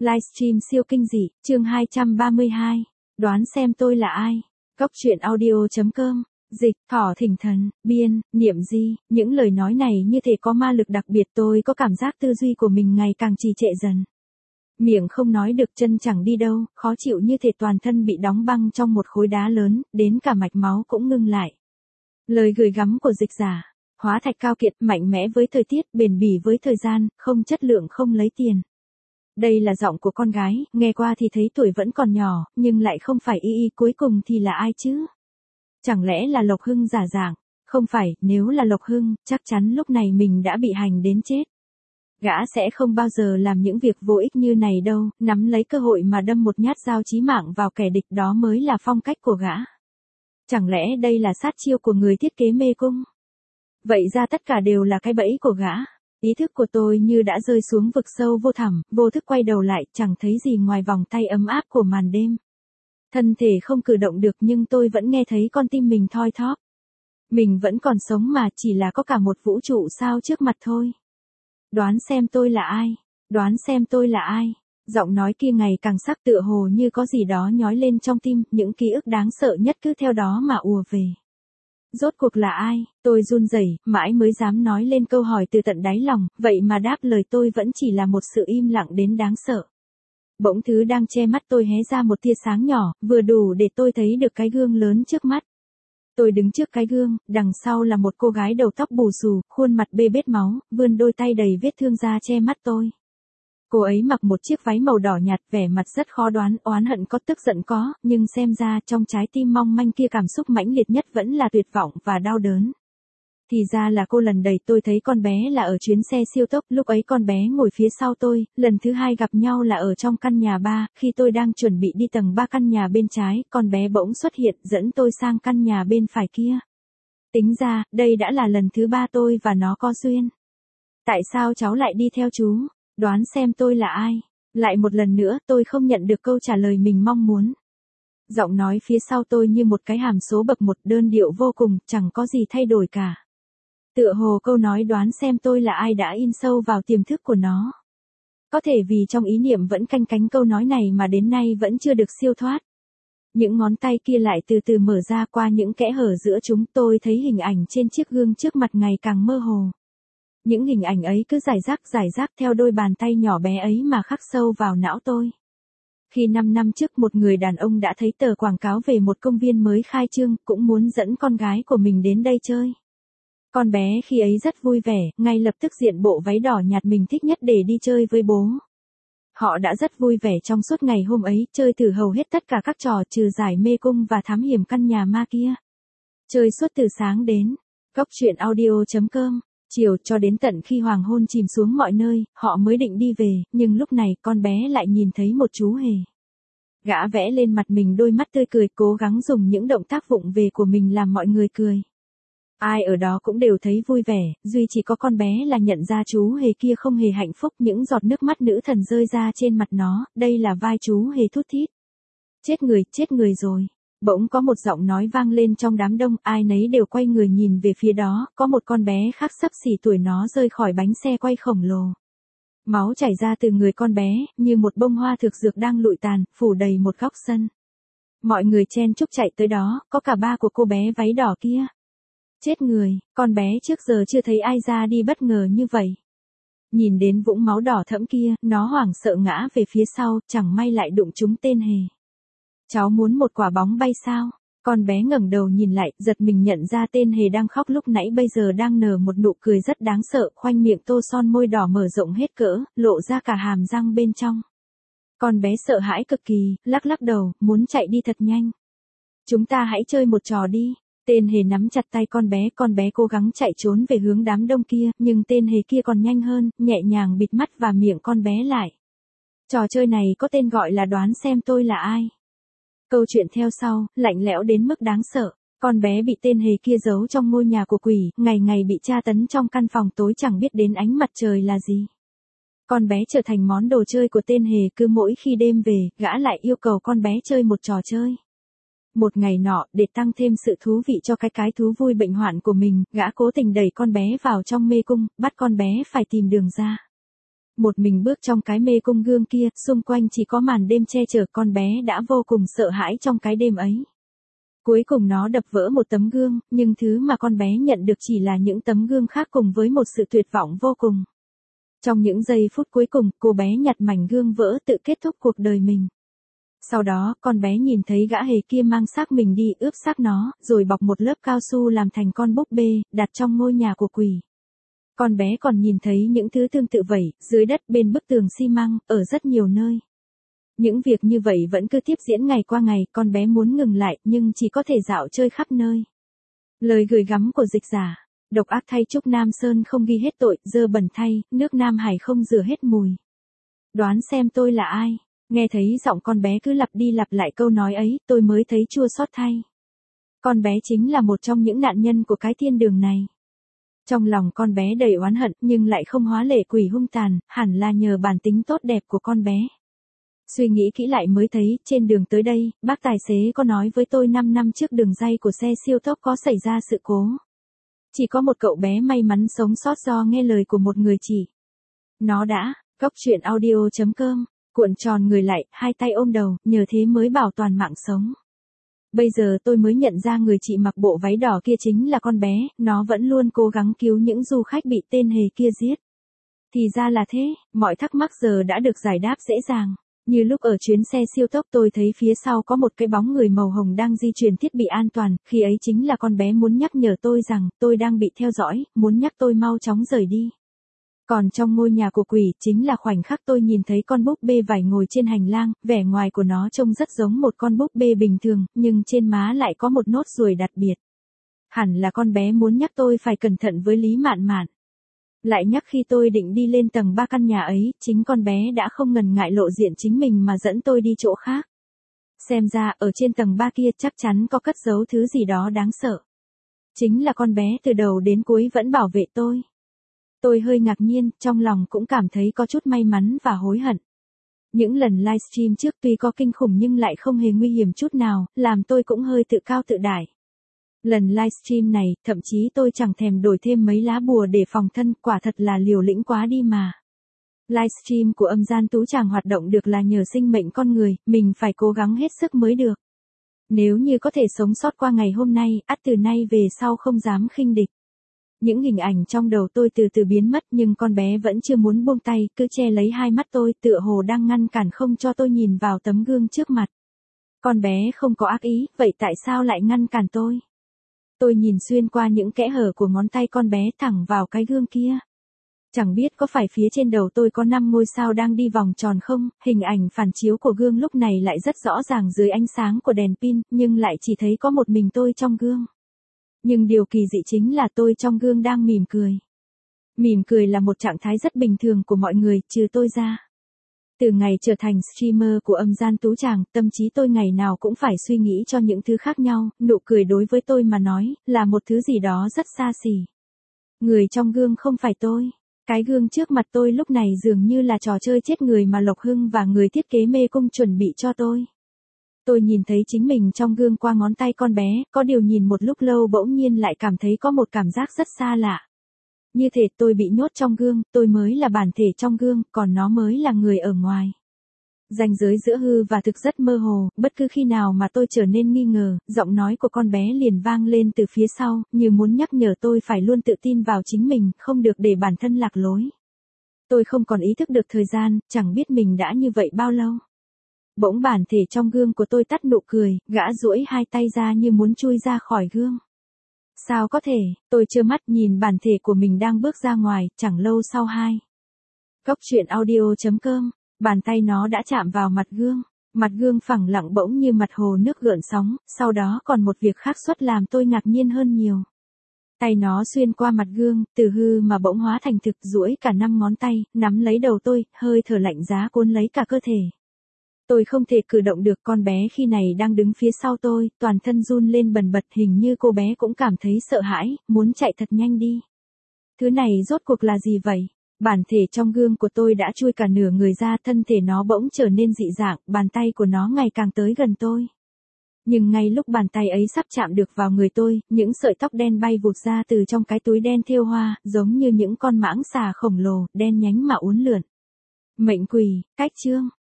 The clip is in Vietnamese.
Livestream siêu kinh dị, chương 232. Đoán xem tôi là ai. Góc truyện audio.com. Dịch, Thỏ Thỉnh Thần, biên, Niệm Di. Những lời nói này như thể có ma lực đặc biệt, tôi có cảm giác tư duy của mình ngày càng trì trệ dần. Miệng không nói được, chân chẳng đi đâu, khó chịu như thể toàn thân bị đóng băng trong một khối đá lớn, đến cả mạch máu cũng ngưng lại. Lời gửi gắm của Dịch giả. Hóa thạch cao kiệt, mạnh mẽ với thời tiết, bền bỉ với thời gian, không chất lượng không lấy tiền. Đây là giọng của con gái, nghe qua thì thấy tuổi vẫn còn nhỏ, nhưng lại không phải y cuối cùng thì là ai chứ? Chẳng lẽ là Lộc Hưng giả dạng? Không phải, nếu là Lộc Hưng, chắc chắn lúc này mình đã bị hành đến chết. Gã sẽ không bao giờ làm những việc vô ích như này đâu, nắm lấy cơ hội mà đâm một nhát dao chí mạng vào kẻ địch, đó mới là phong cách của gã. Chẳng lẽ đây là sát chiêu của người thiết kế mê cung? Vậy ra tất cả đều là cái bẫy của gã. Ý thức của tôi như đã rơi xuống vực sâu vô thẳm, vô thức quay đầu lại, chẳng thấy gì ngoài vòng tay ấm áp của màn đêm. Thân thể không cử động được nhưng tôi vẫn nghe thấy con tim mình thoi thóp. Mình vẫn còn sống mà, chỉ là có cả một vũ trụ sao trước mặt thôi. Đoán xem tôi là ai? Đoán xem tôi là ai? Giọng nói kia ngày càng sắc, tựa hồ như có gì đó nhói lên trong tim, những ký ức đáng sợ nhất cứ theo đó mà ùa về. Rốt cuộc là ai? Tôi run rẩy, mãi mới dám nói lên câu hỏi từ tận đáy lòng, vậy mà đáp lời tôi vẫn chỉ là một sự im lặng đến đáng sợ. Bỗng thứ đang che mắt tôi hé ra một tia sáng nhỏ, vừa đủ để tôi thấy được cái gương lớn trước mắt. Tôi đứng trước cái gương, đằng sau là một cô gái đầu tóc bù xù, khuôn mặt bê bết máu, vươn đôi tay đầy vết thương ra che mắt tôi. Cô ấy mặc một chiếc váy màu đỏ nhạt, vẻ mặt rất khó đoán, oán hận có, tức giận có, nhưng xem ra trong trái tim mong manh kia cảm xúc mãnh liệt nhất vẫn là tuyệt vọng và đau đớn. Thì ra là cô. Lần đầu tôi thấy con bé là ở chuyến xe siêu tốc, lúc ấy con bé ngồi phía sau tôi, lần thứ hai gặp nhau là ở trong căn nhà 3, khi tôi đang chuẩn bị đi tầng 3 căn nhà bên trái, con bé bỗng xuất hiện dẫn tôi sang căn nhà bên phải kia. Tính ra, đây đã là lần thứ 3 tôi và nó có duyên. Tại sao cháu lại đi theo chú? Đoán xem tôi là ai? Lại một lần nữa, tôi không nhận được câu trả lời mình mong muốn. Giọng nói phía sau tôi như một cái hàm số bậc 1, đơn điệu vô cùng, chẳng có gì thay đổi cả. Tựa hồ câu nói đoán xem tôi là ai đã in sâu vào tiềm thức của nó. Có thể vì trong ý niệm vẫn canh cánh câu nói này mà đến nay vẫn chưa được siêu thoát. Những ngón tay kia lại từ từ mở ra, qua những kẽ hở giữa chúng tôi thấy hình ảnh trên chiếc gương trước mặt ngày càng mơ hồ. Những hình ảnh ấy cứ rải rác theo đôi bàn tay nhỏ bé ấy mà khắc sâu vào não tôi. Khi 5 năm trước một người đàn ông đã thấy tờ quảng cáo về một công viên mới khai trương, cũng muốn dẫn con gái của mình đến đây chơi. Con bé khi ấy rất vui vẻ, ngay lập tức diện bộ váy đỏ nhạt mình thích nhất để đi chơi với bố. Họ đã rất vui vẻ trong suốt ngày hôm ấy, chơi thử hầu hết tất cả các trò trừ giải mê cung và thám hiểm căn nhà ma kia. Chơi suốt từ sáng đến. Góc truyện audio.com. Chiều cho đến tận khi hoàng hôn chìm xuống mọi nơi, họ mới định đi về, nhưng lúc này con bé lại nhìn thấy một chú hề. Gã vẽ lên mặt mình đôi mắt tươi cười, cố gắng dùng những động tác vụng về của mình làm mọi người cười. Ai ở đó cũng đều thấy vui vẻ, duy chỉ có con bé là nhận ra chú hề kia không hề hạnh phúc, những giọt nước mắt nữ thần rơi ra trên mặt nó, đây là vai chú hề thút thít. Chết người rồi. Bỗng có một giọng nói vang lên trong đám đông, ai nấy đều quay người nhìn về phía đó, có một con bé khác xấp xỉ tuổi nó rơi khỏi bánh xe quay khổng lồ. Máu chảy ra từ người con bé, như một bông hoa thực dược đang lụi tàn, phủ đầy một góc sân. Mọi người chen chúc chạy tới đó, có cả ba của cô bé váy đỏ kia. Chết người, con bé trước giờ chưa thấy ai ra đi bất ngờ như vậy. Nhìn đến vũng máu đỏ thẫm kia, nó hoảng sợ ngã về phía sau, chẳng may lại đụng trúng tên hề. Cháu muốn một quả bóng bay sao? Con bé ngẩng đầu nhìn lại, giật mình nhận ra tên hề đang khóc lúc nãy bây giờ đang nở một nụ cười rất đáng sợ, khoanh miệng tô son môi đỏ mở rộng hết cỡ, lộ ra cả hàm răng bên trong. Con bé sợ hãi cực kỳ, lắc đầu, muốn chạy đi thật nhanh. Chúng ta hãy chơi một trò đi. Tên hề nắm chặt tay con bé cố gắng chạy trốn về hướng đám đông kia, nhưng tên hề kia còn nhanh hơn, nhẹ nhàng bịt mắt và miệng con bé lại. Trò chơi này có tên gọi là đoán xem tôi là ai. Câu chuyện theo sau, lạnh lẽo đến mức đáng sợ. Con bé bị tên hề kia giấu trong ngôi nhà của quỷ, ngày ngày bị tra tấn trong căn phòng tối chẳng biết đến ánh mặt trời là gì. Con bé trở thành món đồ chơi của tên hề, cứ mỗi khi đêm về, gã lại yêu cầu con bé chơi một trò chơi. Một ngày nọ, để tăng thêm sự thú vị cho cái thú vui bệnh hoạn của mình, gã cố tình đẩy con bé vào trong mê cung, bắt con bé phải tìm đường ra. Một mình bước trong cái mê cung gương kia, xung quanh chỉ có màn đêm che chở, con bé đã vô cùng sợ hãi trong cái đêm ấy. Cuối cùng nó đập vỡ một tấm gương, nhưng thứ mà con bé nhận được chỉ là những tấm gương khác cùng với một sự tuyệt vọng vô cùng. Trong những giây phút cuối cùng, cô bé nhặt mảnh gương vỡ tự kết thúc cuộc đời mình. Sau đó, con bé nhìn thấy gã hề kia mang xác mình đi ướp xác nó, rồi bọc một lớp cao su làm thành con búp bê, đặt trong ngôi nhà của quỷ. Con bé còn nhìn thấy những thứ tương tự vậy, dưới đất bên bức tường xi măng, ở rất nhiều nơi. Những việc như vậy vẫn cứ tiếp diễn ngày qua ngày, con bé muốn ngừng lại, nhưng chỉ có thể dạo chơi khắp nơi. Lời gửi gắm của dịch giả. Độc ác thay Trúc Nam Sơn không ghi hết tội, dơ bẩn thay, nước Nam Hải không rửa hết mùi. Đoán xem tôi là ai? Nghe thấy giọng con bé cứ lặp đi lặp lại câu nói ấy, tôi mới thấy chua xót thay. Con bé chính là một trong những nạn nhân của cái thiên đường này. Trong lòng con bé đầy oán hận, nhưng lại không hóa lệ quỷ hung tàn, hẳn là nhờ bản tính tốt đẹp của con bé. Suy nghĩ kỹ lại mới thấy, trên đường tới đây, bác tài xế có nói với tôi 5 năm trước đường ray của xe siêu tốc có xảy ra sự cố. Chỉ có một cậu bé may mắn sống sót do nghe lời của một người chị. Nó đã, Cóc Truyện Audio.com, cuộn tròn người lại, hai tay ôm đầu, nhờ thế mới bảo toàn mạng sống. Bây giờ tôi mới nhận ra người chị mặc bộ váy đỏ kia chính là con bé, nó vẫn luôn cố gắng cứu những du khách bị tên hề kia giết. Thì ra là thế, mọi thắc mắc giờ đã được giải đáp dễ dàng. Như lúc ở chuyến xe siêu tốc tôi thấy phía sau có một cái bóng người màu hồng đang di chuyển thiết bị an toàn, khi ấy chính là con bé muốn nhắc nhở tôi rằng tôi đang bị theo dõi, muốn nhắc tôi mau chóng rời đi. Còn trong ngôi nhà của quỷ chính là khoảnh khắc tôi nhìn thấy con búp bê vải ngồi trên hành lang, vẻ ngoài của nó trông rất giống một con búp bê bình thường, nhưng trên má lại có một nốt ruồi đặc biệt. Hẳn là con bé muốn nhắc tôi phải cẩn thận với Lý Mạn Mạn. Lại nhắc khi tôi định đi lên tầng 3 căn nhà ấy, chính con bé đã không ngần ngại lộ diện chính mình mà dẫn tôi đi chỗ khác. Xem ra, ở trên tầng 3 kia chắc chắn có cất giấu thứ gì đó đáng sợ. Chính là con bé từ đầu đến cuối vẫn bảo vệ tôi. Tôi hơi ngạc nhiên, trong lòng cũng cảm thấy có chút may mắn và hối hận. Những lần livestream trước tuy có kinh khủng nhưng lại không hề nguy hiểm chút nào, làm tôi cũng hơi tự cao tự đại. Lần livestream này, thậm chí tôi chẳng thèm đổi thêm mấy lá bùa để phòng thân, quả thật là liều lĩnh quá đi mà. Livestream của Âm Gian Tú Tràng hoạt động được là nhờ sinh mệnh con người, mình phải cố gắng hết sức mới được. Nếu như có thể sống sót qua ngày hôm nay, ắt từ nay về sau không dám khinh địch. Những hình ảnh trong đầu tôi từ từ biến mất nhưng con bé vẫn chưa muốn buông tay, cứ che lấy hai mắt tôi, tựa hồ đang ngăn cản không cho tôi nhìn vào tấm gương trước mặt. Con bé không có ác ý, vậy tại sao lại ngăn cản tôi? Tôi nhìn xuyên qua những kẽ hở của ngón tay con bé thẳng vào cái gương kia. Chẳng biết có phải phía trên đầu tôi có 5 ngôi sao đang đi vòng tròn không, hình ảnh phản chiếu của gương lúc này lại rất rõ ràng dưới ánh sáng của đèn pin, nhưng lại chỉ thấy có một mình tôi trong gương. Nhưng điều kỳ dị chính là tôi trong gương đang mỉm cười. Mỉm cười là một trạng thái rất bình thường của mọi người, trừ tôi ra. Từ ngày trở thành streamer của Âm Gian Tú Tràng, tâm trí tôi ngày nào cũng phải suy nghĩ cho những thứ khác nhau, nụ cười đối với tôi mà nói, là một thứ gì đó rất xa xỉ. Người trong gương không phải tôi. Cái gương trước mặt tôi lúc này dường như là trò chơi chết người mà Lộc Hưng và người thiết kế mê cung chuẩn bị cho tôi. Tôi nhìn thấy chính mình trong gương qua ngón tay con bé, có điều nhìn một lúc lâu bỗng nhiên lại cảm thấy có một cảm giác rất xa lạ. Như thể tôi bị nhốt trong gương, tôi mới là bản thể trong gương, còn nó mới là người ở ngoài. Ranh giới giữa hư và thực rất mơ hồ, bất cứ khi nào mà tôi trở nên nghi ngờ, giọng nói của con bé liền vang lên từ phía sau, như muốn nhắc nhở tôi phải luôn tự tin vào chính mình, không được để bản thân lạc lối. Tôi không còn ý thức được thời gian, chẳng biết mình đã như vậy bao lâu. Bỗng bản thể trong gương của tôi tắt nụ cười, gã duỗi hai tay ra như muốn chui ra khỏi gương. Sao có thể, tôi trơ mắt nhìn bản thể của mình đang bước ra ngoài, chẳng lâu sau Cóc Truyện Audio.com, bàn tay nó đã chạm vào mặt gương phẳng lặng bỗng như mặt hồ nước gợn sóng, sau đó còn một việc khác xuất làm tôi ngạc nhiên hơn nhiều. Tay nó xuyên qua mặt gương, từ hư mà bỗng hóa thành thực, duỗi cả 5 ngón tay, nắm lấy đầu tôi, hơi thở lạnh giá cuốn lấy cả cơ thể. Tôi không thể cử động được, con bé khi này đang đứng phía sau tôi, toàn thân run lên bần bật, hình như cô bé cũng cảm thấy sợ hãi, muốn chạy thật nhanh đi. Thứ này rốt cuộc là gì vậy? Bản thể trong gương của tôi đã chui cả nửa người ra, thân thể nó bỗng trở nên dị dạng, bàn tay của nó ngày càng tới gần tôi. Nhưng ngay lúc bàn tay ấy sắp chạm được vào người tôi, những sợi tóc đen bay vụt ra từ trong cái túi đen thêu hoa, giống như những con mãng xà khổng lồ, đen nhánh mà uốn lượn. Mệnh quỷ, cách chương.